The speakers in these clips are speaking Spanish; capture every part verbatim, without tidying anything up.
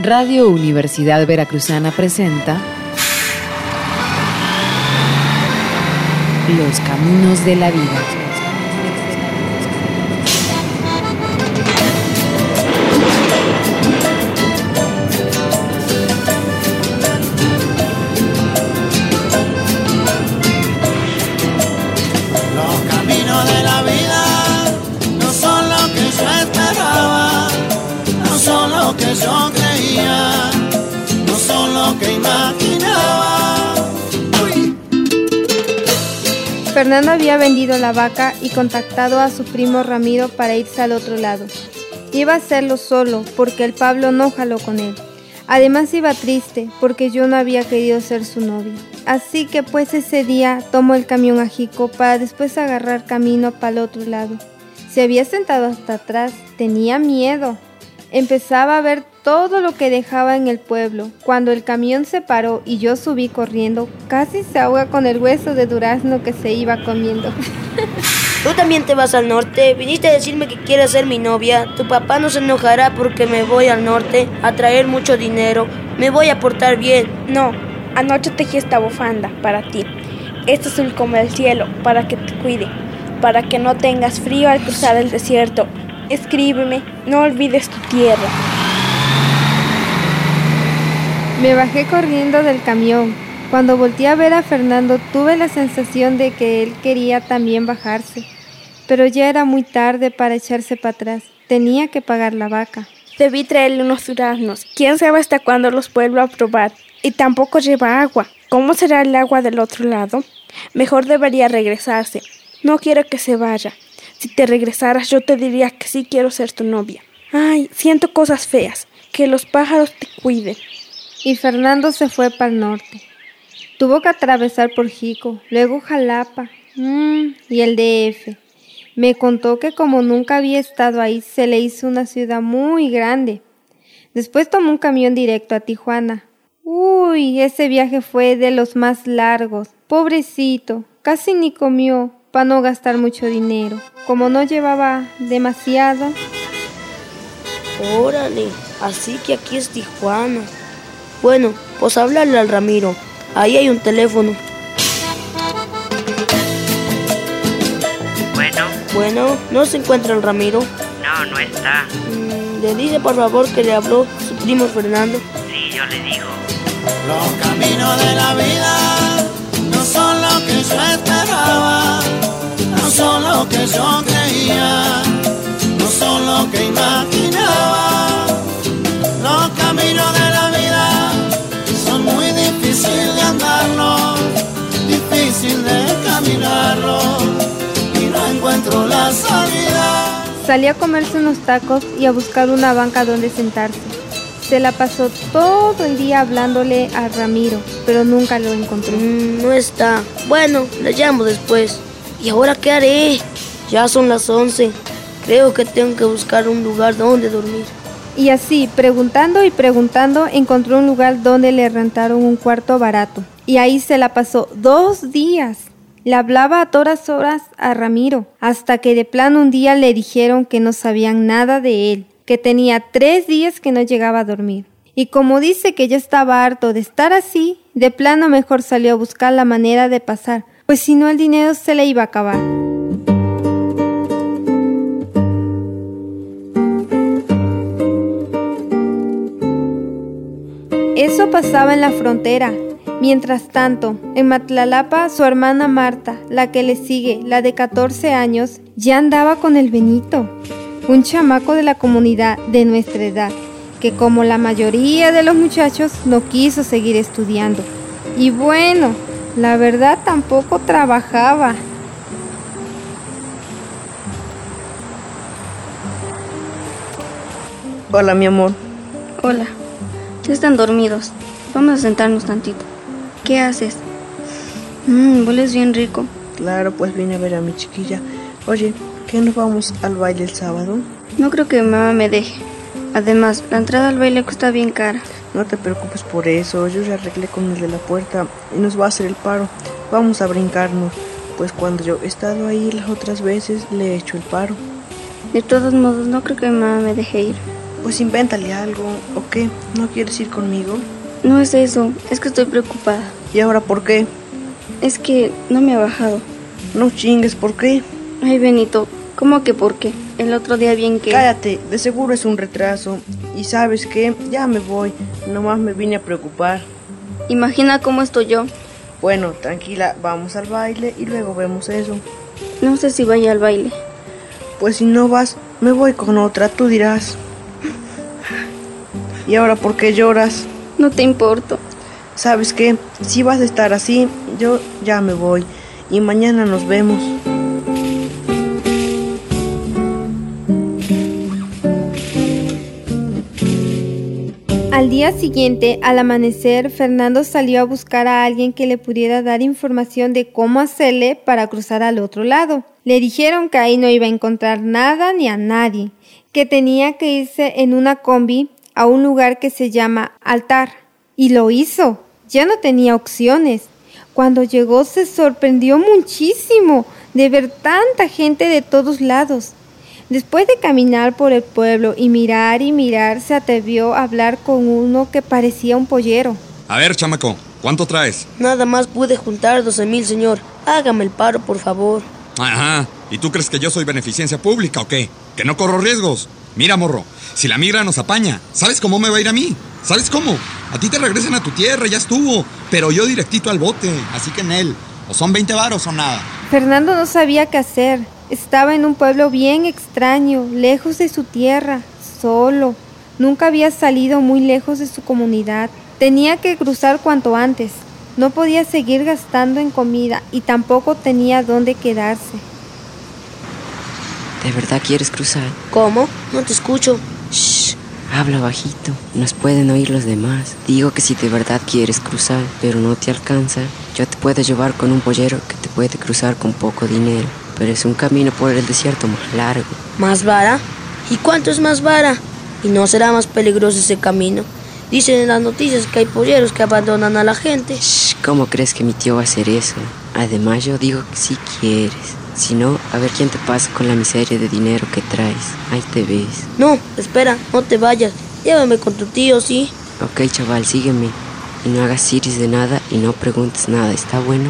Radio Universidad Veracruzana presenta Los Caminos de la Vida. Yo creía, no son lo que imaginaba. Uy. Fernando había vendido la vaca y contactado a su primo Ramiro para irse al otro lado. Iba a hacerlo solo porque el Pablo no jaló con él. Además iba triste porque yo no había querido ser su novia. Así que pues ese día tomó el camión a Jico para después agarrar camino para el otro lado. Se había sentado hasta atrás, tenía miedo. Empezaba a ver todo lo que dejaba en el pueblo. Cuando el camión se paró y yo subí corriendo, casi se ahoga con el hueso de durazno que se iba comiendo. ¿Tú también te vas al norte? ¿Viniste a decirme que quieres ser mi novia? Tu papá no se enojará porque me voy al norte a traer mucho dinero. Me voy a portar bien. No, anoche tejí esta bufanda para ti. Este azul como el cielo, para que te cuide, para que no tengas frío al cruzar el desierto. Escríbeme, no olvides tu tierra. Me bajé corriendo del camión. Cuando volteé a ver a Fernando, tuve la sensación de que él quería también bajarse. Pero ya era muy tarde para echarse para atrás. Tenía que pagar la vaca. Debí traerle unos duraznos. ¿Quién sabe hasta cuándo los vuelvo a probar? Y tampoco lleva agua. ¿Cómo será el agua del otro lado? Mejor debería regresarse. No quiero que se vaya. Si te regresaras, yo te diría que sí quiero ser tu novia. Ay, siento cosas feas. Que los pájaros te cuiden. Y Fernando se fue para el norte. Tuvo que atravesar por Jico, luego Jalapa mmm, y el D F. Me contó que como nunca había estado ahí, se le hizo una ciudad muy grande. Después tomó un camión directo a Tijuana. Uy, ese viaje fue de los más largos. Pobrecito, casi ni comió para no gastar mucho dinero. Como no llevaba demasiado. Órale, así que aquí es Tijuana. Bueno, pues háblale al Ramiro. Ahí hay un teléfono. Bueno. Bueno, ¿no se encuentra el Ramiro? No, no está. Mm, le dice por favor que le habló su primo Fernando. Sí, yo le digo. Los caminos de la vida no son lo que yo esperaba, no son lo que yo creía, no son lo que imaginaba. Los caminos de la vida son muy difíciles de andarlos, difícil de caminarlos, y no encuentro la salida. Salí a comerse unos tacos y a buscar una banca donde sentarse. Se la pasó todo el día hablándole a Ramiro, pero nunca lo encontró. Mm, no está. Bueno, le llamo después. ¿Y ahora qué haré? Ya son las once. Creo que tengo que buscar un lugar donde dormir. Y así, preguntando y preguntando, encontró un lugar donde le rentaron un cuarto barato. Y ahí se la pasó dos días. Le hablaba a todas horas a Ramiro, hasta que de plano un día le dijeron que no sabían nada de él, que tenía tres días que no llegaba a dormir. Y como dice que ya estaba harto de estar así, de plano mejor salió a buscar la manera de pasar, pues si no el dinero se le iba a acabar. Eso pasaba en la frontera. Mientras tanto, en Matlalapa, su hermana Marta, la que le sigue, la de catorce años, ya andaba con el Benito, un chamaco de la comunidad de nuestra edad, que como la mayoría de los muchachos no quiso seguir estudiando. Y bueno, la verdad tampoco trabajaba. Hola, mi amor. Hola. Ya están dormidos. Vamos a sentarnos tantito. ¿Qué haces? Mmm, hueles bien rico. Claro, pues vine a ver a mi chiquilla. Oye, ¿qué nos vamos al baile el sábado? No creo que mi mamá me deje. Además, la entrada al baile cuesta bien cara. No te preocupes por eso. Yo ya arreglé con el de la puerta y nos va a hacer el paro. Vamos a brincarnos. Pues cuando yo he estado ahí las otras veces, le he hecho el paro. De todos modos, no creo que mi mamá me deje ir. Pues invéntale algo, ¿o qué? ¿No quieres ir conmigo? No es eso, es que estoy preocupada. ¿Y ahora por qué? Es que no me ha bajado. No chingues, ¿por qué? Ay, Benito, ¿cómo que por qué? El otro día bien que... Cállate, de seguro es un retraso. Y ¿sabes qué? Ya me voy, nomás me vine a preocupar. Imagina cómo estoy yo. Bueno, tranquila, vamos al baile y luego vemos eso. No sé si vaya al baile. Pues si no vas, me voy con otra, tú dirás. ¿Y ahora por qué lloras? No te importo. ¿Sabes qué? Si vas a estar así, yo ya me voy. Y mañana nos vemos. Al día siguiente, al amanecer, Fernando salió a buscar a alguien que le pudiera dar información de cómo hacerle para cruzar al otro lado. Le dijeron que ahí no iba a encontrar nada ni a nadie, que tenía que irse en una combi a un lugar que se llama Altar. Y lo hizo. Ya no tenía opciones. Cuando llegó se sorprendió muchísimo de ver tanta gente de todos lados. Después de caminar por el pueblo y mirar y mirar, se atrevió a hablar con uno que parecía un pollero. A ver, chamaco, ¿cuánto traes? Nada más pude juntar doce mil, señor. Hágame el paro, por favor. Ajá, ¿y tú crees que yo soy beneficencia pública o qué? ¿Que no corro riesgos? Mira, morro, si la migra nos apaña, ¿sabes cómo me va a ir a mí? ¿Sabes cómo? A ti te regresan a tu tierra, ya estuvo. Pero yo directito al bote, así que en él. O son veinte varos o nada. Fernando no sabía qué hacer. Estaba en un pueblo bien extraño, lejos de su tierra, solo. Nunca había salido muy lejos de su comunidad. Tenía que cruzar cuanto antes. No podía seguir gastando en comida y tampoco tenía dónde quedarse. ¿De verdad quieres cruzar? ¿Cómo? No te escucho. Shh, habla bajito, nos pueden oír los demás. Digo que si de verdad quieres cruzar, pero no te alcanza, yo te puedo llevar con un pollero que te puede cruzar con poco dinero. Pero es un camino por el desierto más largo. ¿Más vara? ¿Y cuánto es más vara? ¿Y no será más peligroso ese camino? Dicen en las noticias que hay polleros que abandonan a la gente. Shh, ¿cómo crees que mi tío va a hacer eso? Además yo digo que si quieres. Si no, a ver quién te pasa con la miseria de dinero que traes. Ahí te ves. No, espera, no te vayas. Llévame con tu tío, ¿sí? Ok, chaval, sígueme. Y no hagas siris de nada y no preguntes nada, ¿está bueno?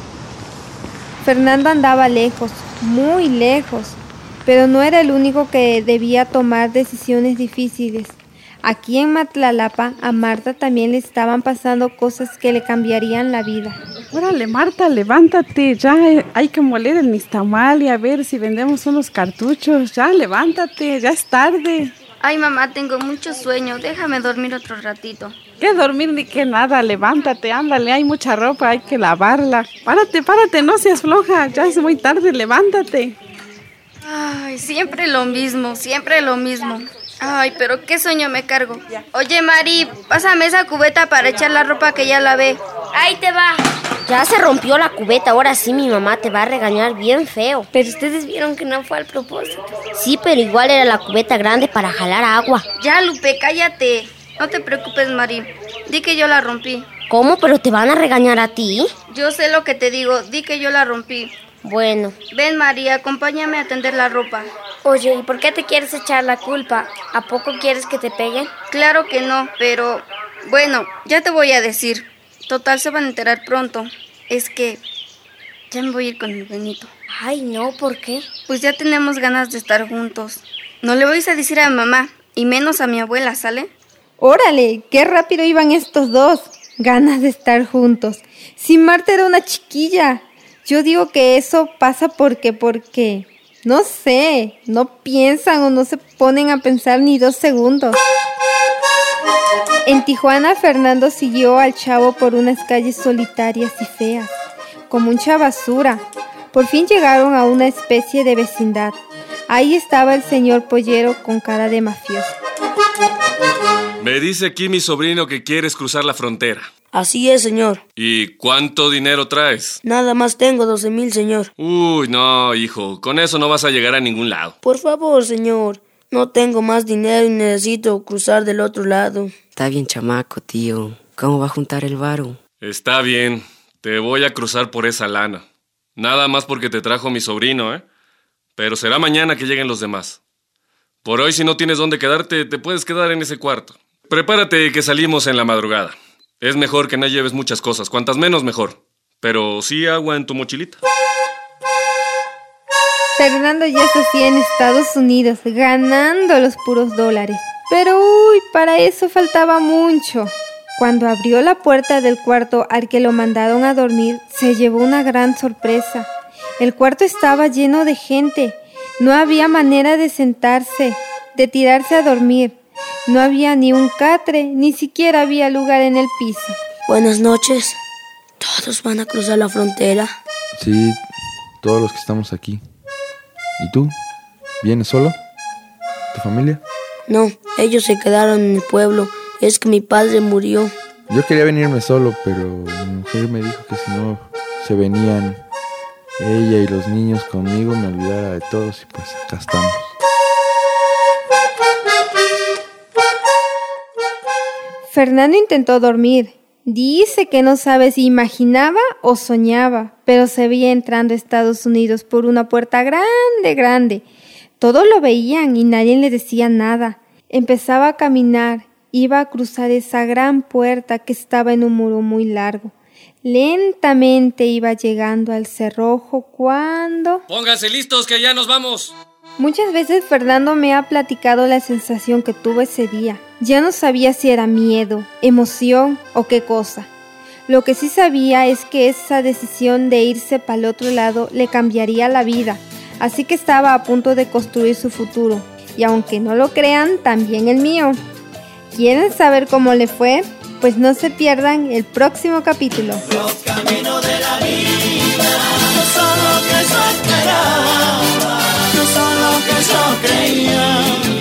Fernando andaba lejos, muy lejos, pero no era el único que debía tomar decisiones difíciles. Aquí en Matlalapa, a Marta también le estaban pasando cosas que le cambiarían la vida. Órale, Marta, levántate, ya hay que moler el nixtamal y a ver si vendemos unos cartuchos. Ya, levántate, ya es tarde. Ay, mamá, tengo mucho sueño, déjame dormir otro ratito. ¿Qué dormir ni qué nada? Levántate, ándale, hay mucha ropa, hay que lavarla. Párate, párate, no seas floja, ya es muy tarde, levántate. Ay, siempre lo mismo, siempre lo mismo. Ay, pero qué sueño me cargo. Oye, Mari, pásame esa cubeta para echar la ropa que ya lavé. Ahí te va. Ya se rompió la cubeta, ahora sí mi mamá te va a regañar bien feo. Pero ustedes vieron que no fue al propósito. Sí, pero igual era la cubeta grande para jalar agua. Ya, Lupe, cállate. No te preocupes, Mari. Di que yo la rompí. ¿Cómo? ¿Pero te van a regañar a ti? Yo sé lo que te digo. Di que yo la rompí. Bueno. Ven, María, acompáñame a tender la ropa. Oye, ¿y por qué te quieres echar la culpa? ¿A poco quieres que te peguen? Claro que no, pero... Bueno, ya te voy a decir. Total, se van a enterar pronto. Es que... ya me voy a ir con el Benito. Ay, no, ¿por qué? Pues ya tenemos ganas de estar juntos. No le vais a decir a mi mamá, y menos a mi abuela, ¿sale? ¡Órale! ¡Qué rápido iban estos dos! Ganas de estar juntos. Si Marta era una chiquilla. Yo digo que eso pasa porque, porque... no sé, no piensan o no se ponen a pensar ni dos segundos. En Tijuana, Fernando siguió al chavo por unas calles solitarias y feas, como mucha basura. Por fin llegaron a una especie de vecindad. Ahí estaba el señor pollero con cara de mafioso. Me dice aquí mi sobrino que quieres cruzar la frontera. Así es, señor. ¿Y cuánto dinero traes? Nada más tengo doce mil, señor. Uy, no, hijo, con eso no vas a llegar a ningún lado. Por favor, señor. No tengo más dinero y necesito cruzar del otro lado. Está bien, chamaco, tío. ¿Cómo va a juntar el varo? Está bien, te voy a cruzar por esa lana. Nada más porque te trajo mi sobrino, ¿eh? Pero será mañana que lleguen los demás. Por hoy, si no tienes dónde quedarte, te puedes quedar en ese cuarto. Prepárate que salimos en la madrugada. Es mejor que no lleves muchas cosas, cuantas menos mejor. Pero sí agua en tu mochilita. Fernando ya se hacía en Estados Unidos, ganando los puros dólares. Pero uy, para eso faltaba mucho. Cuando abrió la puerta del cuarto al que lo mandaron a dormir, se llevó una gran sorpresa. El cuarto estaba lleno de gente. No había manera de sentarse, de tirarse a dormir. No había ni un catre, ni siquiera había lugar en el piso. Buenas noches. ¿Todos van a cruzar la frontera? Sí, todos los que estamos aquí. ¿Y tú? ¿Vienes solo? ¿Tu familia? No, ellos se quedaron en el pueblo. Es que mi padre murió. Yo quería venirme solo, pero mi mujer me dijo que si no se venían ella y los niños conmigo, me olvidara de todos y pues acá estamos. Fernando intentó dormir. Dice que no sabe si imaginaba o soñaba, pero se veía entrando a Estados Unidos por una puerta grande, grande. Todos lo veían y nadie le decía nada. Empezaba a caminar, iba a cruzar esa gran puerta que estaba en un muro muy largo. Lentamente iba llegando al cerrojo cuando... ¡Pónganse listos que ya nos vamos! Muchas veces Fernando me ha platicado la sensación que tuvo ese día. Ya no sabía si era miedo, emoción o qué cosa. Lo que sí sabía es que esa decisión de irse para el otro lado le cambiaría la vida. Así que estaba a punto de construir su futuro. Y aunque no lo crean, también el mío. ¿Quieren saber cómo le fue? Pues no se pierdan el próximo capítulo. Los caminos de la vida no son lo que yo esperaba, no son lo que yo creía.